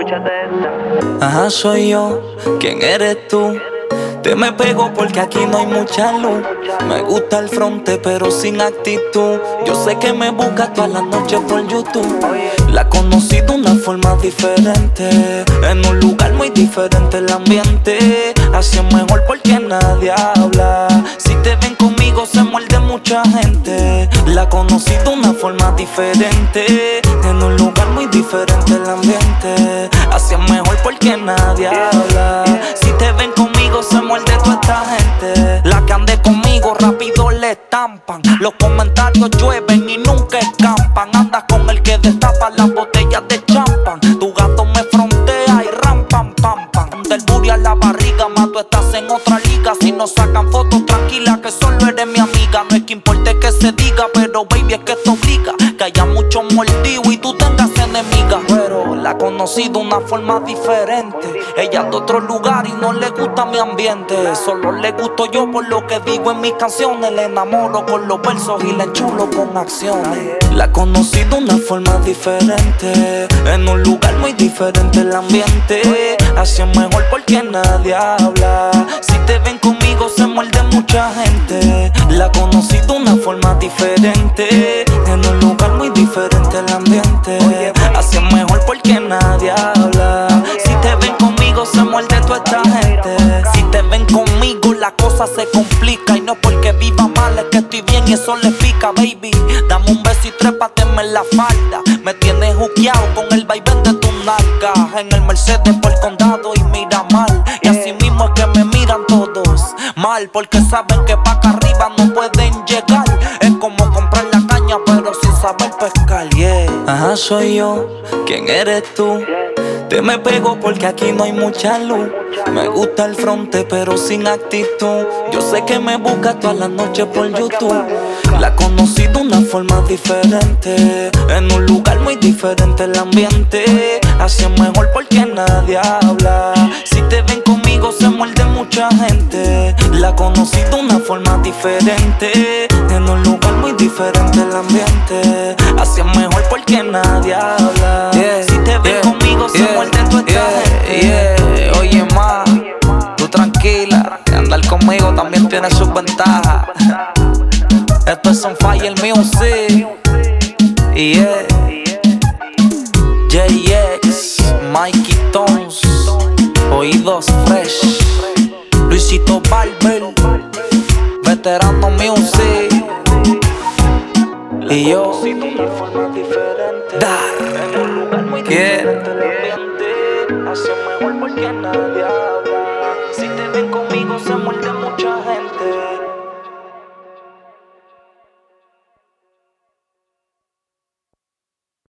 Escúchate esta. Ajá, soy yo. ¿Quién eres tú? Te me pego porque aquí no hay mucha luz. Me gusta el fronte pero sin actitud. Yo sé que me buscas todas las noches por YouTube. La conocí de una forma diferente, en un lugar muy diferente el ambiente. Así es mejor porque nadie habla. Si te ven conmigo se muerde mucha gente. La conocí de una forma diferente, en un lugar muy diferente el ambiente. Así es mejor porque nadie habla. Si te ven conmigo se muerde toda esta gente. La que ande conmigo rápido le estampan. Los comentarios llueven y nunca escampan. Andas con el que destapa las botellas de champán. Tu gato me frontea y ram pam pam pam. Del booty a la barriga, más tú estás en otra liga. Si no sacan fotos, tranquila que solo eres mi amiga. No es que importe que se diga, pero baby es que esto obliga que haya muchos mordidos y tú tengas enemigas. Pero la conocí de una forma diferente. Ella es de otro lugar y no le gusta mi ambiente. Solo le gusto yo por lo que digo en mis canciones. Le enamoro con los versos y le enchulo con acciones. La conocí de una forma diferente, en un lugar muy diferente el ambiente. Así es mejor porque nadie habla. Si te ven conmigo se muerde mucha gente. La conocí de una forma diferente, en un lugar muy diferente el ambiente. Así es mejor porque nadie habla. Si te ven conmigo se muerde toda esta gente. Si te ven conmigo la cosa se complica. Y no porque viva mal, es que estoy bien y eso le pica, baby. Dame un beso y trépateme en la falda. Me tienes juqueado con el vaivén de tu nalga. En el Mercedes por el condado y mira mal. Y así mismo es que me miran todos mal, porque saben que pa' acá arriba no pueden llegar. Es como comprar la caña pero sin saber pescar, yeah. Ajá, soy yo. ¿Quién eres tú? Te me pego porque aquí no hay mucha luz. Me gusta el fronte pero sin actitud. Yo sé que me buscas todas las noches por YouTube. La conocí de una forma diferente, en un lugar muy diferente el ambiente. Así es mejor porque nadie habla. Si te ven conmigo se muerde mucha gente. La conocí de una forma diferente, en un lugar muy diferente el ambiente. Así es mejor porque nadie habla. Si te ven conmigo se muerde toda esta gente. Oye ma, tú tranquila, andar conmigo también tiene sus ventajas. Esto es On Fire Music. Yeah. JX, Mikey Tones, Oídos Fresh, Luisito Barber, Veterano Music. Y yo, Dar. Así es mejor porque nadie habla. Si te ven conmigo se muerde mucha gente.